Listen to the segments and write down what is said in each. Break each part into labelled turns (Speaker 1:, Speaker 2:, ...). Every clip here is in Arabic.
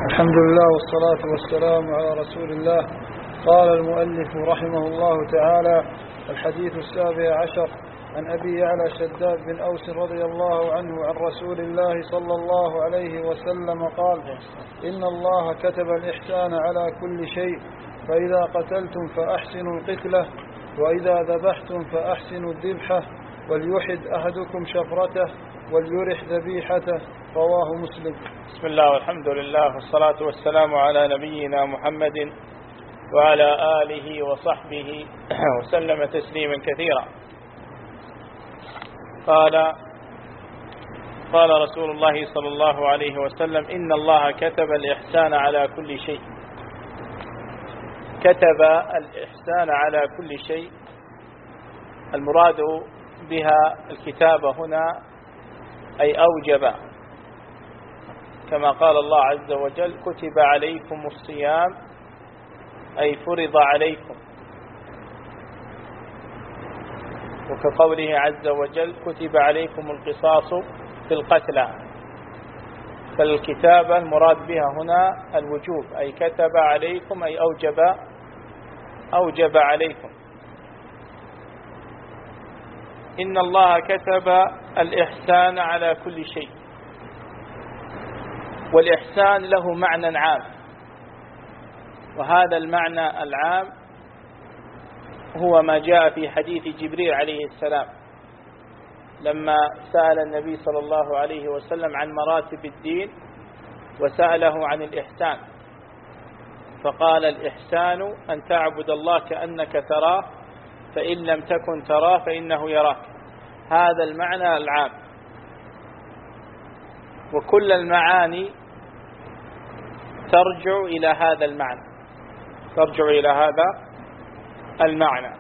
Speaker 1: الحمد لله والصلاة والسلام على رسول الله. قال المؤلف رحمه الله تعالى: الحديث 17 عن أبي يعلى شداد بن أوس رضي الله عنه عن رسول الله صلى الله عليه وسلم قال: إن الله كتب الإحسان على كل شيء، فإذا قتلتم فأحسنوا القتلة، وإذا ذبحتم فأحسنوا الذبحة، وليحد أحدكم شفرته وليرح ذبيحته. رواه مسلم.
Speaker 2: بسم الله والحمد لله والصلاة والسلام على نبينا محمد وعلى آله وصحبه وسلم تسليما كثيرا. قال رسول الله صلى الله عليه وسلم: إن الله كتب الإحسان على كل شيء. كتب الإحسان على كل شيء، المراد بها الكتابة هنا أي أوجب، كما قال الله عز وجل: كتب عليكم الصيام أي فرض عليكم، وكقوله عز وجل: كتب عليكم القصاص في القتلى. فالكتابة المراد بها هنا الوجوب، أي كتب عليكم أي أوجب عليكم. إن الله كتب الإحسان على كل شيء، والإحسان له معنى عام، وهذا المعنى العام هو ما جاء في حديث جبريل عليه السلام لما سأل النبي صلى الله عليه وسلم عن مراتب الدين وسأله عن الإحسان، فقال: الإحسان أن تعبد الله كأنك تراه، فإن لم تكن تراه فإنه يراك. هذا المعنى العام، وكل المعاني ترجع إلى هذا المعنى.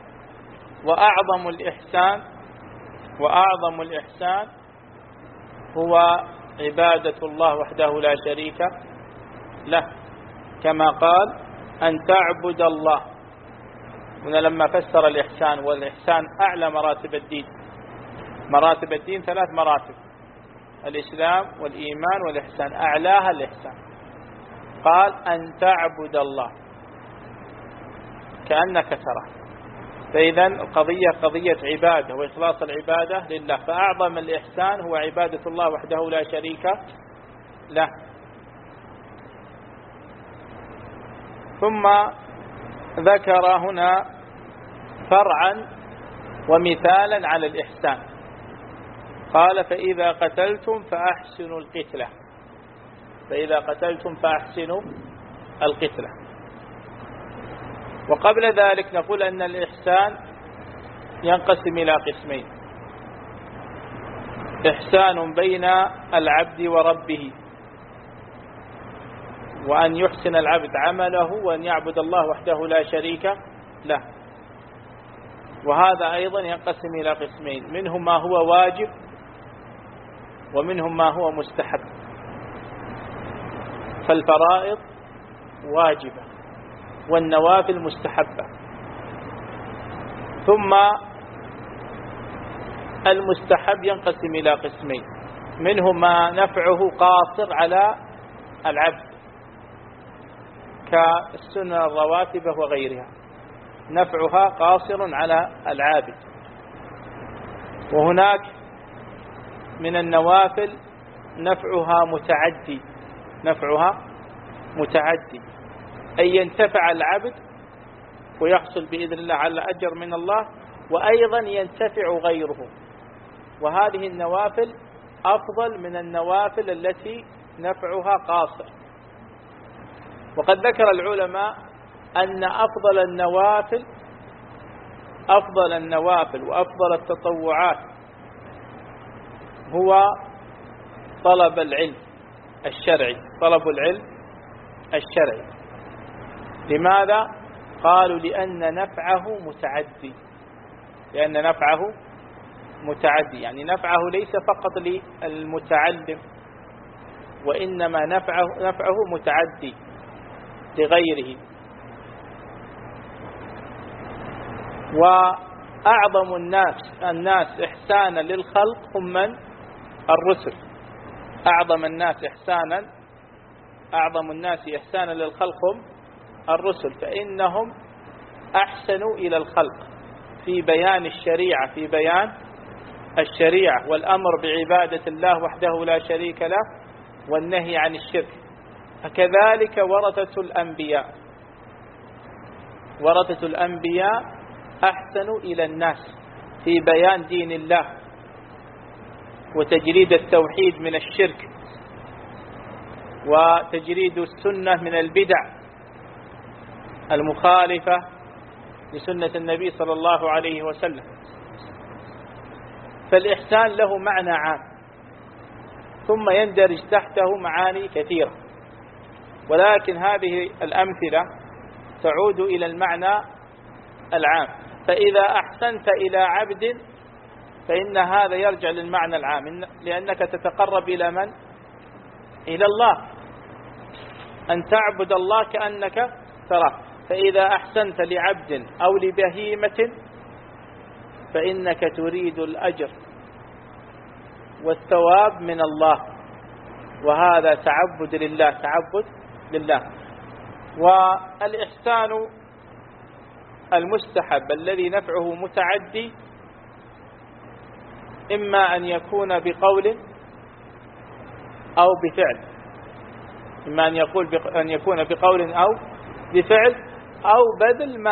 Speaker 2: وأعظم الإحسان هو عبادة الله وحده لا شريك له، كما قال: أن تعبد الله. هنا لما فسر الإحسان، والإحسان أعلى مراتب الدين. مراتب الدين 3 مراتب: الإسلام والإيمان والإحسان، أعلاها الإحسان. قال: أن تعبد الله كأنك تراه. فإذا القضية قضية عبادة وإخلاص العبادة لله، فأعظم الإحسان هو عبادة الله وحده لا شريك له. ثم ذكر هنا فرعا ومثالا على الإحسان، قال: فإذا قتلتم فأحسنوا القتلة. فإذا قتلتم فأحسنوا القتلة. وقبل ذلك نقول أن الإحسان ينقسم إلى قسمين: إحسان بين العبد وربه، وأن يحسن العبد عمله وأن يعبد الله وحده لا شريك له. وهذا أيضا ينقسم إلى قسمين: منهم ما هو واجب ومنهم ما هو مستحب. فالفرائض واجبة والنوافل مستحبة. ثم المستحب ينقسم إلى قسمين: منهم ما نفعه قاصر على العبد كالسنة الرواتب وغيرها، نفعها قاصر على العابد. وهناك من النوافل نفعها متعدي، أي ينتفع العبد ويحصل بإذن الله على أجر من الله، وأيضا ينتفع غيره. وهذه النوافل أفضل من النوافل التي نفعها قاصر. وقد ذكر العلماء أن أفضل النوافل وأفضل التطوعات هو طلب العلم الشرعي. لماذا؟ قالوا: لأن نفعه متعدي. يعني نفعه ليس فقط للمتعلم، وإنما نفعه متعدي لغيره. وأعظم الناس إحسانا للخلق هم من؟ الرسل. أعظم الناس إحسانا أعظم الناس إحسانا للخلق هم الرسل، فإنهم أحسنوا إلى الخلق في بيان الشريعة، في بيان الشريعة والأمر بعبادة الله وحده لا شريك له والنهي عن الشرك. فكذلك ورثة الأنبياء أحسنوا إلى الناس في بيان دين الله وتجريد التوحيد من الشرك وتجريد السنة من البدع المخالفة لسنة النبي صلى الله عليه وسلم. فالإحسان له معنى عام ثم يندرج تحته معاني كثيرة، ولكن هذه الأمثلة تعود إلى المعنى العام. فإذا أحسنت إلى عبد فإن هذا يرجع للمعنى العام، لأنك تتقرب إلى من؟ إلى الله، أن تعبد الله كأنك تراه. فإذا أحسنت لعبد أو لبهيمة فإنك تريد الأجر والثواب من الله، وهذا تعبد لله. والإحسان المستحب الذي نفعه متعدي إما أن يكون بقول أو بفعل، إما أن يكون بقول أو بفعل أو بذل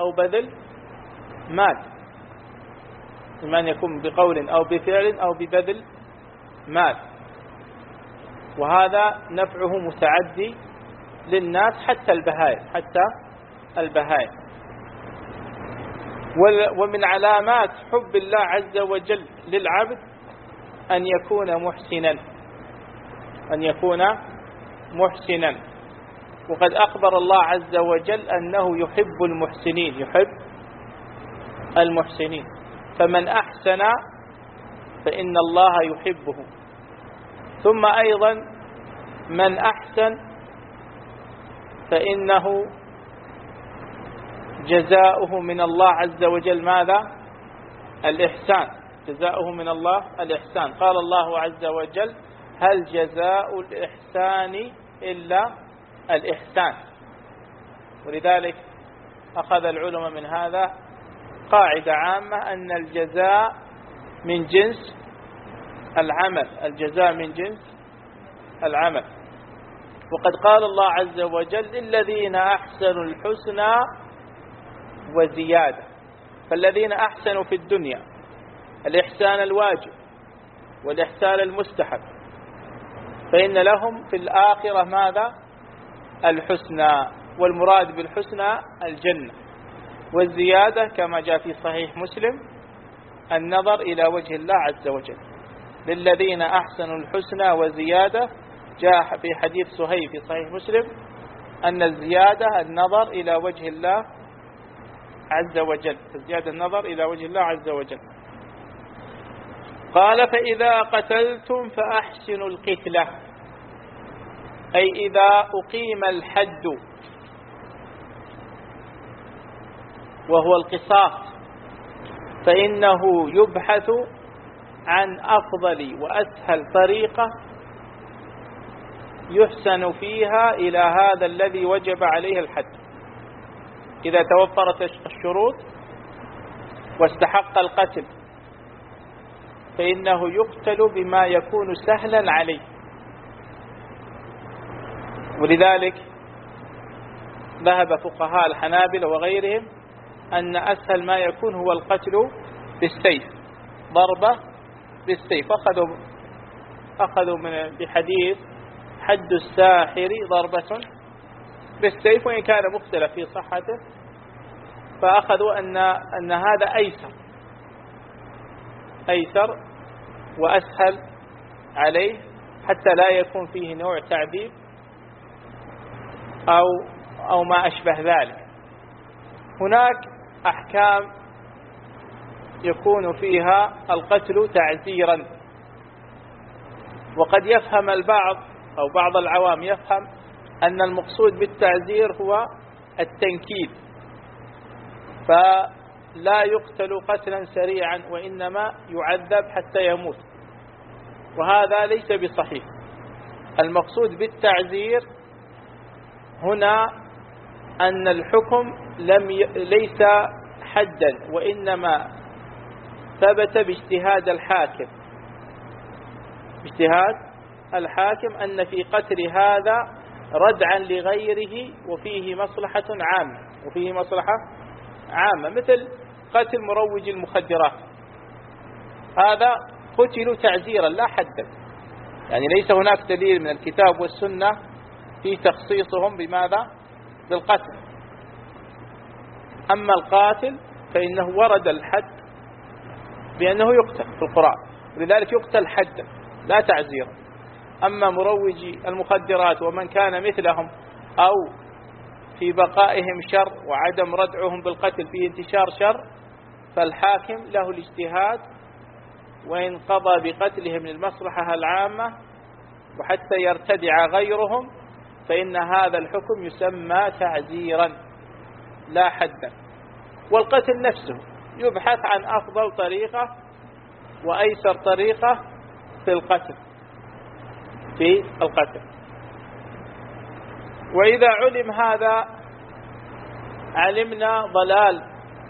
Speaker 2: مال، إما أن يكون بقول أو بفعل أو ببذل مال، وهذا نفعه متعدي للناس حتى البهائم. ومن علامات حب الله عز وجل للعبد أن يكون محسنا، وقد أخبر الله عز وجل أنه يحب المحسنين. فمن أحسن فإن الله يحبه. ثم أيضا من أحسن فإنه جزاؤه من الله عز وجل ماذا؟ الإحسان. جزاؤه من الله الإحسان. قال الله عز وجل: هل جزاء الإحسان إلا الإحسان. ولذلك أخذ العلماء من هذا قاعدة عامة أن الجزاء من جنس العمل. وقد قال الله عز وجل: للذين أحسنوا الحسنى وزيادة. فالذين أحسنوا في الدنيا الإحسان الواجب والإحسان المستحب فإن لهم في الآخرة ماذا؟ الحسنى، والمراد بالحسنى الجنة. والزيادة كما جاء في صحيح مسلم النظر إلى وجه الله عز وجل. للذين أحسنوا الحسنى وزيادة. جاء في حديث صهيب في صحيح مسلم أن الزيادة النظر إلى وجه الله عز وجل. الزيادة النظر إلى وجه الله عز وجل. قال: فإذا قتلتم فأحسنوا القتلة، أي إذا أقيم الحد وهو القصاص فإنه يبحث عن أفضل وأسهل طريقة يحسن فيها إلى هذا الذي وجب عليه الحد. إذا توفرت الشروط واستحق القتل فإنه يقتل بما يكون سهلا عليه. ولذلك ذهب فقهاء الحنابلة وغيرهم أن أسهل ما يكون هو القتل بالسيف، ضربة بالسيف. أخذوا بحديث: حد الساحر ضربة بالسيف، وإن كان مختلف في صحته، فأخذوا أن هذا أيسر وأسهل عليه حتى لا يكون فيه نوع تعذيب أو ما أشبه ذلك. هناك أحكام يكون فيها القتل تعزيرا، وقد يفهم البعض أو بعض العوام يفهم أن المقصود بالتعزير هو التنكيل، فلا يقتل قتلا سريعا وإنما يعذب حتى يموت، وهذا ليس بصحيح. المقصود بالتعزير هنا أن الحكم ليس حدا، وإنما ثبت باجتهاد الحاكم، باجتهاد الحاكم أن في قتل هذا ردعا لغيره وفيه مصلحة عامة، وفيه مصلحة عامة، مثل قتل مروج المخدرات، هذا قتلوا تعزيرا لا حدا، يعني ليس هناك دليل من الكتاب والسنة في تخصيصهم بماذا؟ بالقتل. أما القاتل فإنه ورد الحد بأنه يقتل في القرآن، ولذلك يقتل حدا لا تعزيرا. أما مروجي المخدرات ومن كان مثلهم أو في بقائهم شر وعدم ردعهم بالقتل في انتشار شر، فالحاكم له الاجتهاد، وإن قضى بقتلهم للمصلحة العامة وحتى يرتدع غيرهم فإن هذا الحكم يسمى تعزيرا لا حدا. والقتل نفسه يبحث عن أفضل طريقة وأيسر طريقة في القتل، وإذا علم هذا علمنا ضلال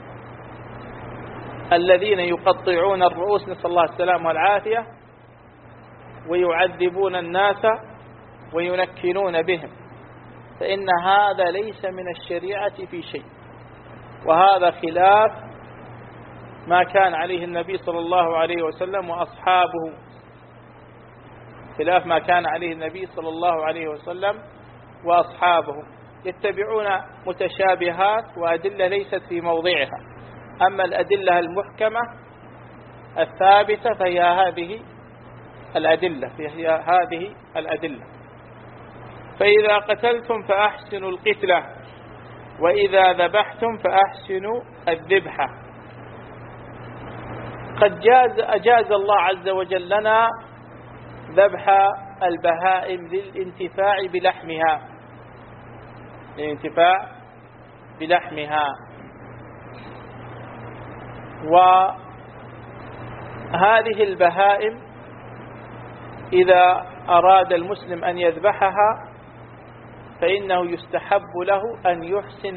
Speaker 2: الذين يقطعون الرؤوس، نسأل الله السلامة والعافية، ويعذبون الناس وينكلون بهم، فإن هذا ليس من الشريعة في شيء، وهذا خلاف ما كان عليه النبي صلى الله عليه وسلم وأصحابه، خلاف ما كان عليه النبي صلى الله عليه وسلم وأصحابه، يتبعون متشابهات وأدلة ليست في موضعها. أما الأدلة المحكمة الثابتة فهي هذه الأدلة. فإذا قتلتم فأحسنوا القتلة، وإذا ذبحتم فأحسنوا الذبحة. قد أجاز الله عز وجل لنا ذبح البهائم للانتفاع بلحمها، وهذه البهائم إذا أراد المسلم أن يذبحها فإنه يستحب له أن يحسن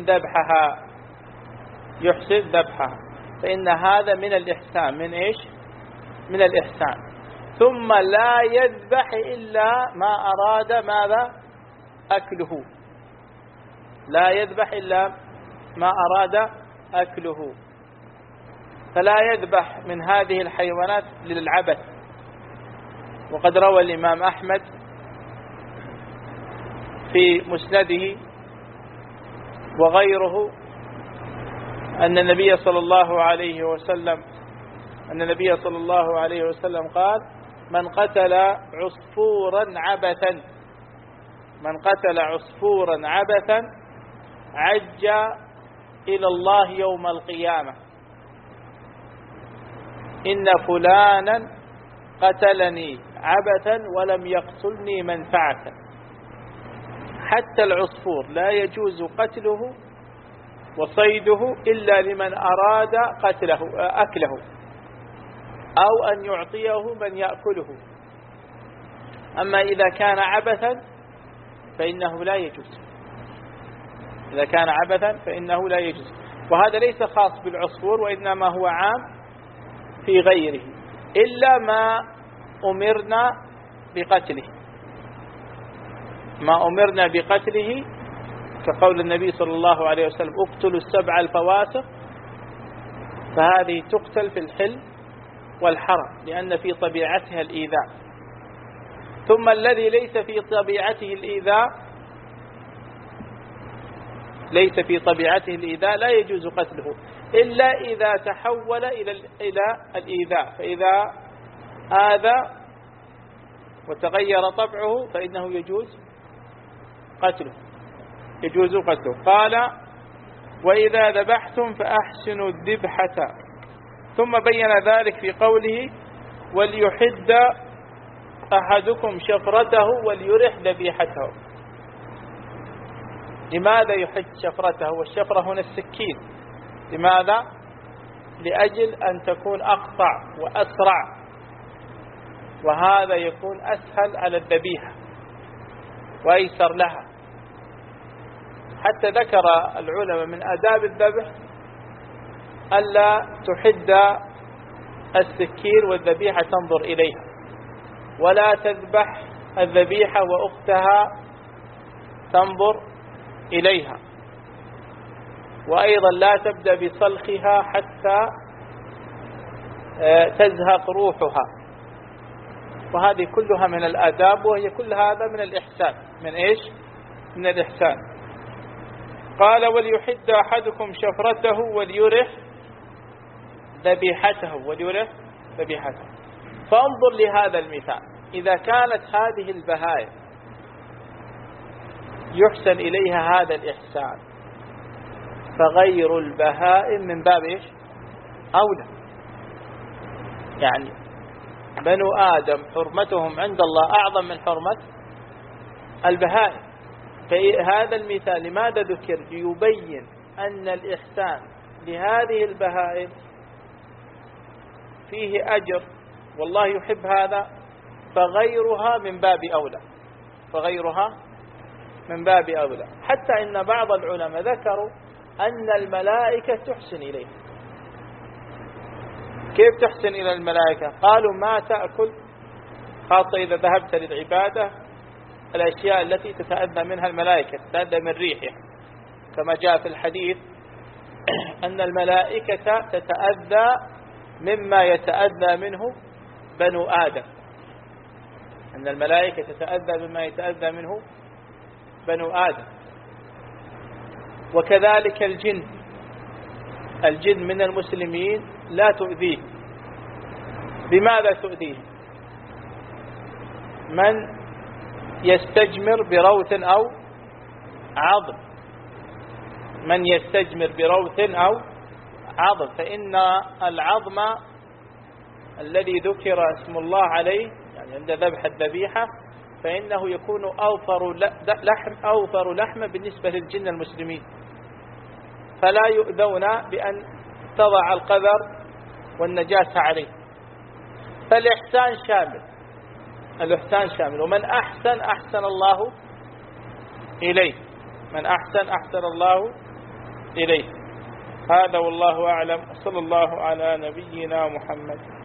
Speaker 2: ذبحها، فإن هذا من الإحسان. من إيش؟ من الإحسان. ثم لا يذبح إلا ما أراد ماذا؟ أكله، لا يذبح إلا ما أراد أكله، فلا يذبح من هذه الحيوانات للعبث. وقد روى الإمام أحمد في مسنده وغيره أن النبي صلى الله عليه وسلم قال: من قتل عصفورا عبثا عج إلى الله يوم القيامة، إن فلانا قتلني عبثا ولم يقتلني منفعة. حتى العصفور لا يجوز قتله وصيده إلا لمن أراد أكله أو أن يعطيه من يأكله. أما إذا كان عبثا فإنه لا يجوز. وهذا ليس خاص بالعصفور، وإنما هو عام في غيره، إلا ما أمرنا بقتله، كقول النبي صلى الله عليه وسلم: اقتلوا السبع الفواسق، فهذه تقتل في الحل والحرم لأن في طبيعتها الإيذاء. ثم الذي ليس في طبيعته الإيذاء لا يجوز قتله إلا إذا تحول إلى الإيذاء، فإذا آذى وتغير طبعه فإنه يجوز قتله. قال: وإذا ذبحتم فأحسنوا الذبحة. ثم بين ذلك في قوله: وليحد أحدكم شفرته وليرح ذبيحته. لماذا يحد شفرته؟ والشفرة هنا السكين. لماذا؟ لأجل أن تكون أقطع وأسرع، وهذا يكون أسهل على الذبيحة وأيسر لها. حتى ذكر العلماء من آداب الذبح ألا تحد السكين والذبيحة تنظر إليها، ولا تذبح الذبيحة وأختها تنظر إليها، وأيضا لا تبدأ بصلخها حتى تزهق روحها. وهذه كلها من الآداب، وهي كل هذا من الإحسان. من إيش؟ من الإحسان. قال وليحد أحدكم شفرته وليرح ذبيحته وليرح ذبيحته. فانظر لهذا المثال، إذا كانت هذه البهائم يحسن إليها هذا الإحسان، فغير البهائم من باب إيش؟ أولى. يعني بنو آدم حرمتهم عند الله أعظم من حرمة البهائم. فهذا المثال لماذا ذكر؟ ليبين أن الإحسان لهذه البهائم فيه أجر والله يحب هذا، فغيرها من باب أولى، فغيرها من باب أولى. حتى إن بعض العلماء ذكروا أن الملائكة تحسن إليه. كيف تحسن إلى الملائكة؟ قالوا ما تأكل، خاصة إذا ذهبت للعبادة، الأشياء التي تتأذى منها الملائكة، تتأذى من ريحها، كما جاء في الحديث أن الملائكة تتأذى مما يتأذى منه بنو آدم، أن الملائكة تتأذى مما يتأذى منه بنو آدم. وكذلك الجن من المسلمين لا تؤذيه. بماذا تؤذيه؟ من يستجمر بروث أو عظم، من يستجمر بروث أو عظم، فإن العظم الذي ذكر اسم الله عليه يعني عند ذبح الذبيحة فإنه يكون أوفر لحم بالنسبة للجن المسلمين، فلا يؤذون بأن تضع القذر والنجاسة عليه. فالإحسان شامل، الإحسان شامل، ومن أحسن أحسن الله إليه، من أحسن أحسن الله إليه. هذا والله أعلم، صلى الله على نبينا محمد.